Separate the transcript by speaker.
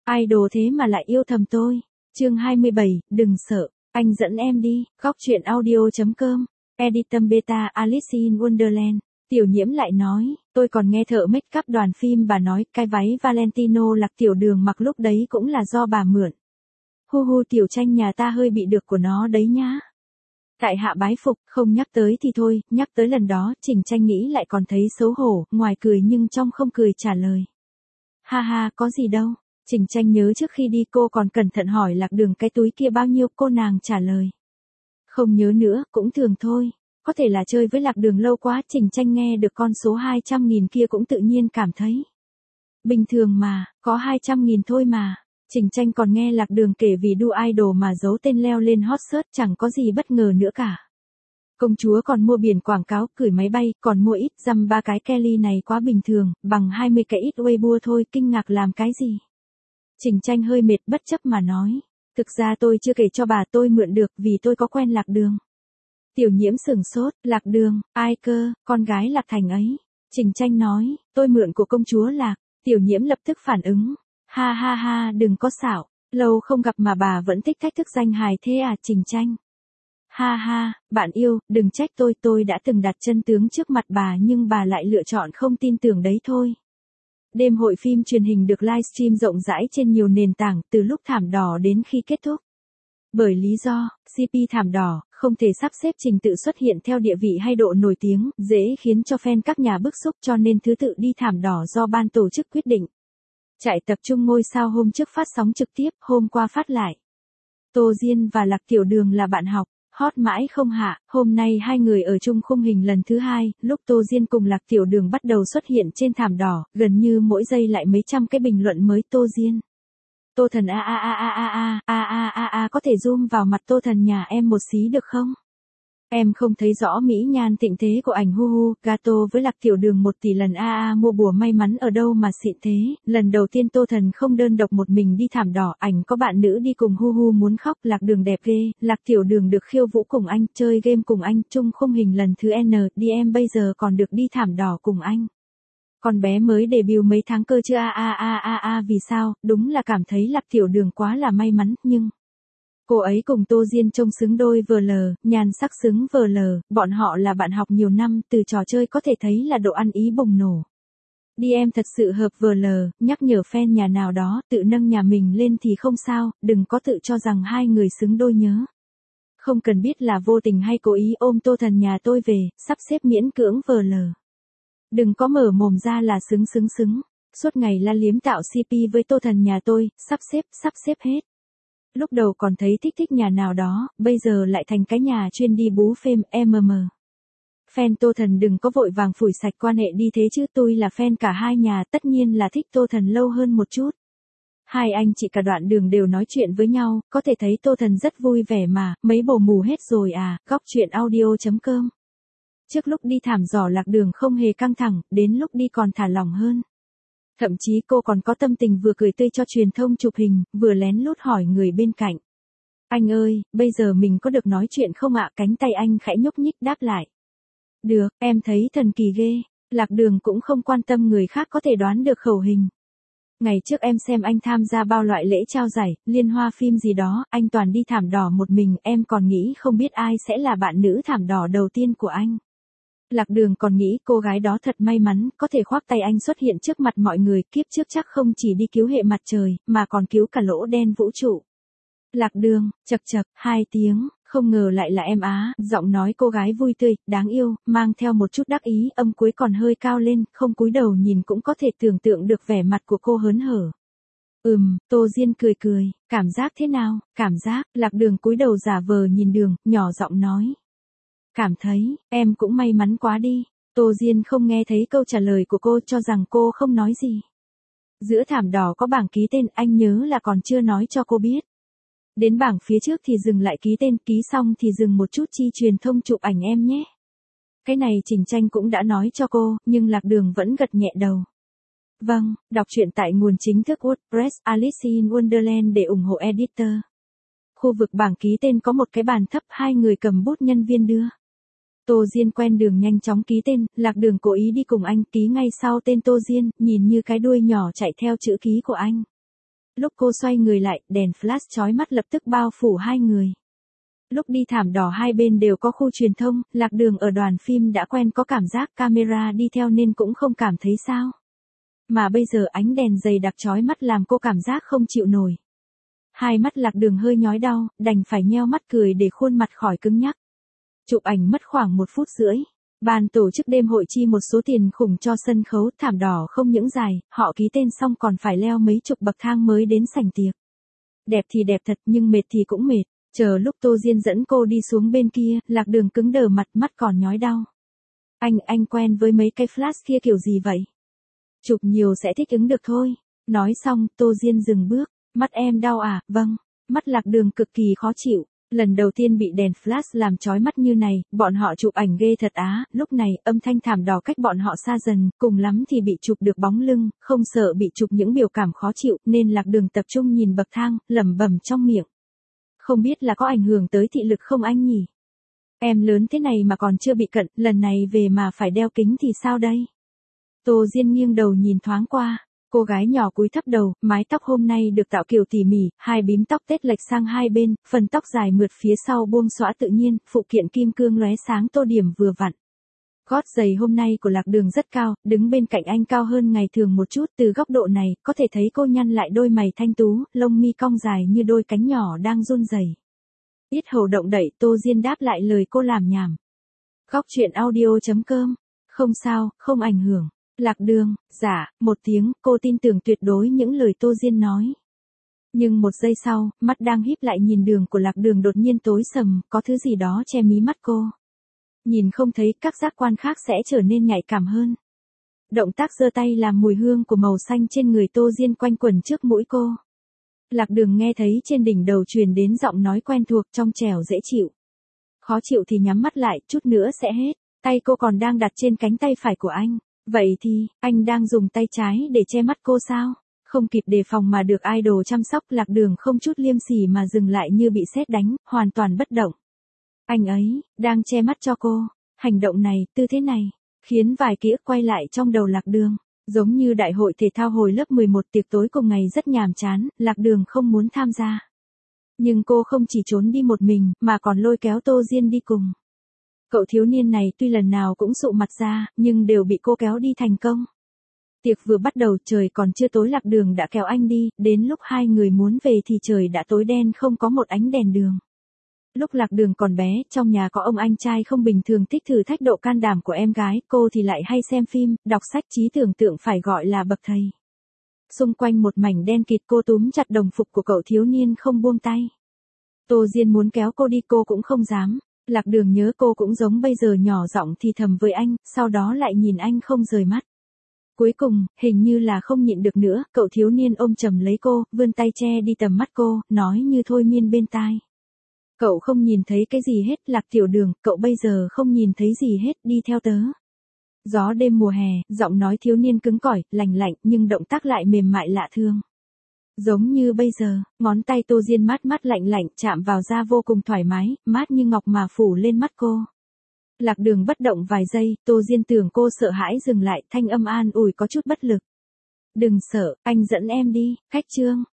Speaker 1: idol thế mà lại yêu thầm tôi. Chương 27, đừng sợ, anh dẫn em đi. Góc truyện audio.com. Editor Beta Alice in Wonderland. Tiểu Nhiễm lại nói, tôi còn nghe thợ make up đoàn phim bà nói cái váy Valentino Lạc Tiểu Đường mặc lúc đấy cũng là do bà mượn. Hu hu, Tiểu Tranh nhà ta hơi bị được của nó đấy nhá. Tại hạ bái phục, không nhắc tới thì thôi, nhắc tới lần đó, Trình Tranh nghĩ lại còn thấy xấu hổ, ngoài cười nhưng trong không cười trả lời. Ha ha, có gì đâu. Trình Tranh nhớ trước khi đi cô còn cẩn thận hỏi Lạc Đường cái túi kia bao nhiêu, cô nàng trả lời. Không nhớ nữa, cũng thường thôi. Có thể là chơi với Lạc Đường lâu quá, Trình Tranh nghe được con số 200.000 kia cũng tự nhiên cảm thấy. Bình thường mà, có 200.000 thôi mà. Trình Tranh còn nghe Lạc Đường kể vì đu idol mà giấu tên leo lên hot search, chẳng có gì bất ngờ nữa cả. Công chúa còn mua biển quảng cáo, gửi máy bay, còn mua ít dăm 3 cái Kelly này quá bình thường, bằng 20 cái ít Weibo thôi, kinh ngạc làm cái gì. Trình Tranh hơi mệt bất chấp mà nói. Thực ra tôi chưa kể cho bà, tôi mượn được vì tôi có quen Lạc Đường. Tiểu Nhiễm sửng sốt, Lạc Đường, ai cơ, con gái Lạc Thành ấy. Trình Tranh nói, tôi mượn của công chúa Lạc. Tiểu Nhiễm lập tức phản ứng. Ha ha ha, đừng có xạo, lâu không gặp mà bà vẫn thích thách thức danh hài thế à, Trình Tranh. Ha ha, bạn yêu, đừng trách tôi đã từng đặt chân tướng trước mặt bà nhưng bà lại lựa chọn không tin tưởng đấy thôi. Đêm hội phim truyền hình được livestream rộng rãi trên nhiều nền tảng, từ lúc Thảm Đỏ đến khi kết thúc. Bởi lý do, CP Thảm Đỏ, không thể sắp xếp trình tự xuất hiện theo địa vị hay độ nổi tiếng, dễ khiến cho fan các nhà bức xúc cho nên thứ tự đi Thảm Đỏ do ban tổ chức quyết định. Chạy tập trung ngôi sao hôm trước phát sóng trực tiếp, hôm qua phát lại. Tô Diên và Lạc Tiểu Đường là bạn học, hot mãi không hạ, hôm nay hai người ở chung khung hình lần thứ hai, lúc Tô Diên cùng Lạc Tiểu Đường bắt đầu xuất hiện trên Thảm Đỏ, gần như mỗi giây lại mấy trăm cái bình luận mới. Tô Diên. Tô Thần có thể zoom vào mặt Tô Thần nhà em một xí được không? Em không thấy rõ mỹ nhan thịnh thế của ảnh, hu hu, gato với Lạc Tiểu Đường 1 tỷ lần mua bùa may mắn ở đâu mà xịn thế, lần đầu tiên Tô Thần không đơn độc một mình đi Thảm Đỏ, ảnh có bạn nữ đi cùng, hu hu muốn khóc. Lạc Đường đẹp ghê, Lạc Tiểu Đường được khiêu vũ cùng anh, chơi game cùng anh, chung khung hình lần thứ N, đi em bây giờ còn được đi Thảm Đỏ cùng anh. Con bé mới debut mấy tháng cơ chứ vì sao, đúng là cảm thấy Lạc Tiểu Đường quá là may mắn, nhưng... Cô ấy cùng Tô Diên trông xứng đôi VL, nhan sắc xứng VL, bọn họ là bạn học nhiều năm, từ trò chơi có thể thấy là độ ăn ý bùng nổ. Đi em thật sự hợp VL, nhắc nhở fan nhà nào đó, tự nâng nhà mình lên thì không sao, đừng có tự cho rằng hai người xứng đôi nhớ. Không cần biết là vô tình hay cố ý ôm Tô Thần nhà tôi về, sắp xếp miễn cưỡng VL. Đừng có mở mồm ra là xứng. Suốt ngày la liếm tạo CP với Tô Thần nhà tôi, sắp xếp hết. Lúc đầu còn thấy thích nhà nào đó, bây giờ lại thành cái nhà chuyên đi bú phêm, Fan Tô Thần đừng có vội vàng phủi sạch quan hệ đi thế chứ, tôi là fan cả hai nhà, tất nhiên là thích Tô Thần lâu hơn một chút. Hai anh chị cả đoạn đường đều nói chuyện với nhau, có thể thấy Tô Thần rất vui vẻ mà, mấy bồ mù hết rồi à. Góc truyện audio.com. Trước lúc đi Thảm Đỏ Lạc Đường không hề căng thẳng, đến lúc đi còn thả lỏng hơn. Thậm chí cô còn có tâm tình vừa cười tươi cho truyền thông chụp hình, vừa lén lút hỏi người bên cạnh. Anh ơi, bây giờ mình có được nói chuyện không ạ? Cánh tay anh khẽ nhúc nhích đáp lại. Được, em thấy thần kỳ ghê. Lạc Đường cũng không quan tâm người khác có thể đoán được khẩu hình. Ngày trước em xem anh tham gia bao loại lễ trao giải, liên hoa phim gì đó, anh toàn đi Thảm Đỏ một mình, em còn nghĩ không biết ai sẽ là bạn nữ Thảm Đỏ đầu tiên của anh. Lạc Đường còn nghĩ cô gái đó thật may mắn, có thể khoác tay anh xuất hiện trước mặt mọi người, kiếp trước chắc không chỉ đi cứu hệ mặt trời, mà còn cứu cả lỗ đen vũ trụ. Lạc Đường, chậc 2 tiếng, không ngờ lại là em á, giọng nói cô gái vui tươi, đáng yêu, mang theo một chút đắc ý, âm cuối còn hơi cao lên, không cúi đầu nhìn cũng có thể tưởng tượng được vẻ mặt của cô hớn hở. Tô Diên cười, cảm giác thế nào? Cảm giác, Lạc Đường cúi đầu giả vờ nhìn đường, nhỏ giọng nói. Cảm thấy, em cũng may mắn quá đi. Tô Diên không nghe thấy câu trả lời của cô, cho rằng cô không nói gì. Giữa Thảm Đỏ có bảng ký tên, anh nhớ là còn chưa nói cho cô biết. Đến bảng phía trước thì dừng lại ký tên, ký xong thì dừng một chút chi truyền thông chụp ảnh em nhé. Cái này Trình Tranh cũng đã nói cho cô, nhưng Lạc Đường vẫn gật nhẹ đầu. Vâng, đọc truyện tại nguồn chính thức WordPress Alice in Wonderland để ủng hộ editor. Khu vực bảng ký tên có một cái bàn thấp, hai người cầm bút nhân viên đưa. Tô Diên quen đường nhanh chóng ký tên, Lạc Đường cố ý đi cùng anh, ký ngay sau tên Tô Diên, nhìn như cái đuôi nhỏ chạy theo chữ ký của anh. Lúc cô xoay người lại, đèn flash chói mắt lập tức bao phủ hai người. Lúc đi thảm đỏ hai bên đều có khu truyền thông, Lạc Đường ở đoàn phim đã quen có cảm giác camera đi theo nên cũng không cảm thấy sao. Mà bây giờ ánh đèn dày đặc chói mắt làm cô cảm giác không chịu nổi. Hai mắt Lạc Đường hơi nhói đau, đành phải nheo mắt cười để khuôn mặt khỏi cứng nhắc. Chụp ảnh mất khoảng 1 phút rưỡi. Ban tổ chức đêm hội chi một số tiền khủng cho sân khấu, thảm đỏ không những dài, họ ký tên xong còn phải leo mấy chục bậc thang mới đến sảnh tiệc. Đẹp thì đẹp thật nhưng mệt thì cũng mệt. Chờ lúc Tô Diên dẫn cô đi xuống bên kia, Lạc Đường cứng đờ mặt, mắt còn nhói đau. Anh quen với mấy cái flash kia kiểu gì vậy? Chụp nhiều sẽ thích ứng được thôi. Nói xong, Tô Diên dừng bước. Mắt em đau à? Vâng. Mắt Lạc Đường cực kỳ khó chịu. Lần đầu tiên bị đèn flash làm chói mắt như này, bọn họ chụp ảnh ghê thật á. Lúc này, âm thanh thảm đỏ cách bọn họ xa dần, cùng lắm thì bị chụp được bóng lưng, không sợ bị chụp những biểu cảm khó chịu, nên Lạc Đường tập trung nhìn bậc thang, lẩm bẩm trong miệng. Không biết là có ảnh hưởng tới thị lực không anh nhỉ? Em lớn thế này mà còn chưa bị cận, lần này về mà phải đeo kính thì sao đây? Tô Diên nghiêng đầu nhìn thoáng qua. Cô gái nhỏ cúi thấp đầu, mái tóc hôm nay được tạo kiểu tỉ mỉ, hai bím tóc tết lệch sang hai bên, phần tóc dài mượt phía sau buông xõa tự nhiên, phụ kiện kim cương lóe sáng tô điểm vừa vặn. Gót giày hôm nay của Lạc Đường rất cao, đứng bên cạnh anh cao hơn ngày thường một chút, từ góc độ này, có thể thấy cô nhăn lại đôi mày thanh tú, lông mi cong dài như đôi cánh nhỏ đang run rẩy. Yết hầu động đậy, Tô Diên đáp lại lời cô làm nhảm. Góc truyện audio.com. Không sao, không ảnh hưởng. Lạc Đường, dạ, một tiếng, cô tin tưởng tuyệt đối những lời Tô Diên nói. Nhưng một giây sau, mắt đang híp lại nhìn đường của Lạc Đường đột nhiên tối sầm, có thứ gì đó che mí mắt cô. Nhìn không thấy, các giác quan khác sẽ trở nên nhạy cảm hơn. Động tác giơ tay làm mùi hương của màu xanh trên người Tô Diên quanh quẩn trước mũi cô. Lạc Đường nghe thấy trên đỉnh đầu truyền đến giọng nói quen thuộc trong trẻo dễ chịu. Khó chịu thì nhắm mắt lại, chút nữa sẽ hết. Tay cô còn đang đặt trên cánh tay phải của anh. Vậy thì, anh đang dùng tay trái để che mắt cô sao? Không kịp đề phòng mà được idol chăm sóc, Lạc Đường không chút liêm sỉ mà dừng lại như bị sét đánh, hoàn toàn bất động. Anh ấy, đang che mắt cho cô. Hành động này, tư thế này, khiến vài ký ức quay lại trong đầu Lạc Đường. Giống như đại hội thể thao hồi lớp 11 tiệc tối cùng ngày rất nhàm chán, Lạc Đường không muốn tham gia. Nhưng cô không chỉ trốn đi một mình, mà còn lôi kéo Tô Diên đi cùng. Cậu thiếu niên này tuy lần nào cũng sụ mặt ra, nhưng đều bị cô kéo đi thành công. Tiệc vừa bắt đầu, trời còn chưa tối, Lạc Đường đã kéo anh đi, đến lúc hai người muốn về thì trời đã tối đen không có một ánh đèn đường. Lúc Lạc Đường còn bé, trong nhà có ông anh trai không bình thường thích thử thách độ can đảm của em gái, cô thì lại hay xem phim, đọc sách, trí tưởng tượng phải gọi là bậc thầy. Xung quanh một mảnh đen kịt, cô túm chặt đồng phục của cậu thiếu niên không buông tay. Tô Diên muốn kéo cô đi cô cũng không dám. Lạc Đường nhớ cô cũng giống bây giờ, nhỏ giọng thì thầm với anh, sau đó lại nhìn anh không rời mắt. Cuối cùng, hình như là không nhịn được nữa, cậu thiếu niên ôm chầm lấy cô, vươn tay che đi tầm mắt cô, nói như thôi miên bên tai. Cậu không nhìn thấy cái gì hết, Lạc Tiểu Đường, cậu bây giờ không nhìn thấy gì hết, đi theo tớ. Gió đêm mùa hè, giọng nói thiếu niên cứng cỏi, lành lạnh, nhưng động tác lại mềm mại lạ thường. Giống như bây giờ, ngón tay Tô Diên mát mát lạnh lạnh chạm vào da vô cùng thoải mái, mát như ngọc mà phủ lên mắt cô. Lạc Đường bất động vài giây, Tô Diên tưởng cô sợ hãi dừng lại, thanh âm an ủi có chút bất lực. Đừng sợ, anh dẫn em đi, khách trương.